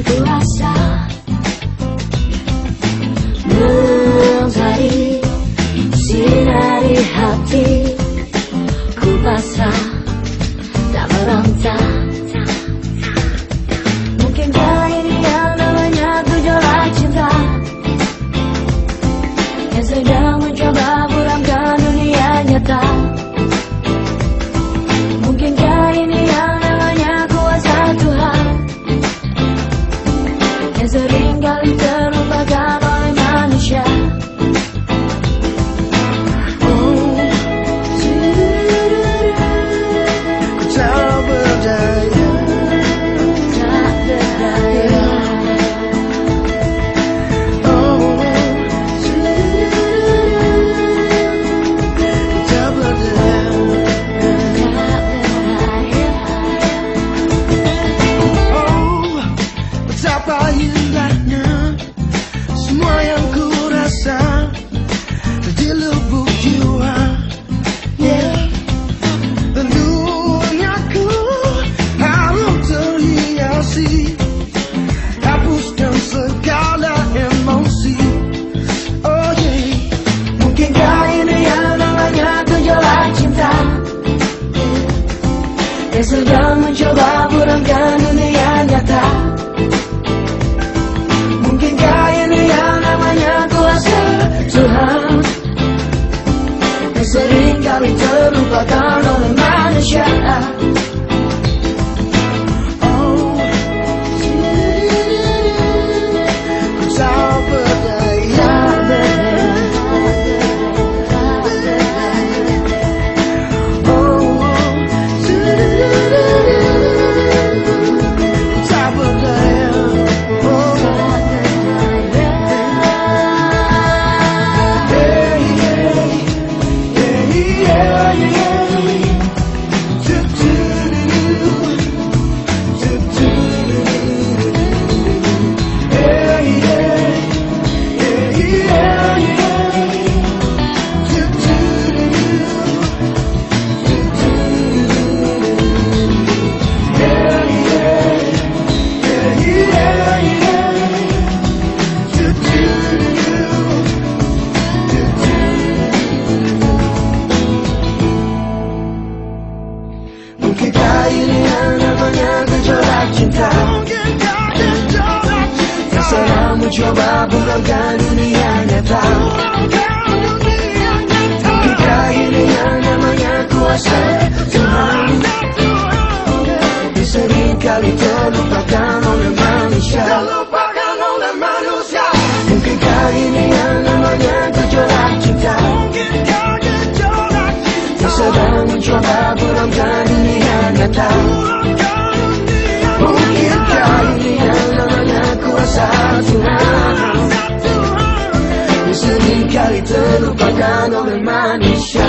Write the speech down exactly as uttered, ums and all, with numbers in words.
Kuasa mencari sinari hati, ku pasrah tak merontak. Mungkinkah ini yang namanya gejolak cinta, yang sedang mencoba buramkan dunia nyata. Mungkinkah ini yang namanya kuasa Tuhan, yang seringkali terlupakan oleh manusia. Betapa indahnya semua yang ku rasa di lubuk jiwa, yeah. Dan duniaku harus terhiasi, hapuskan segala emosi, oh yeah. Mungkinkah ini yang namanya gejolak cinta, yang sedang mencoba buramkan dunia nyata. Mungkinkah ini yang namanya kuasa Tuhan, yang seringkali terlupakan oleh manusia. Oh, ku tak berdaya, oh, ku tak berdaya, oh. Mungkinkah ini yang namanya gejolak cinta, yang sedang mencoba buramkan dunia nyata. Mungkinkah ini yang namanya kuasa Tuhan, yang seringkali terlupakan oleh manusia. Mungkinkah ini yang namanya gejolak cinta, yang sedang mencoba buramkan dunia nyata. Mungkinkah ini yang namanya kuasa Tuhan, yang seringkali terlupakan oleh manusia.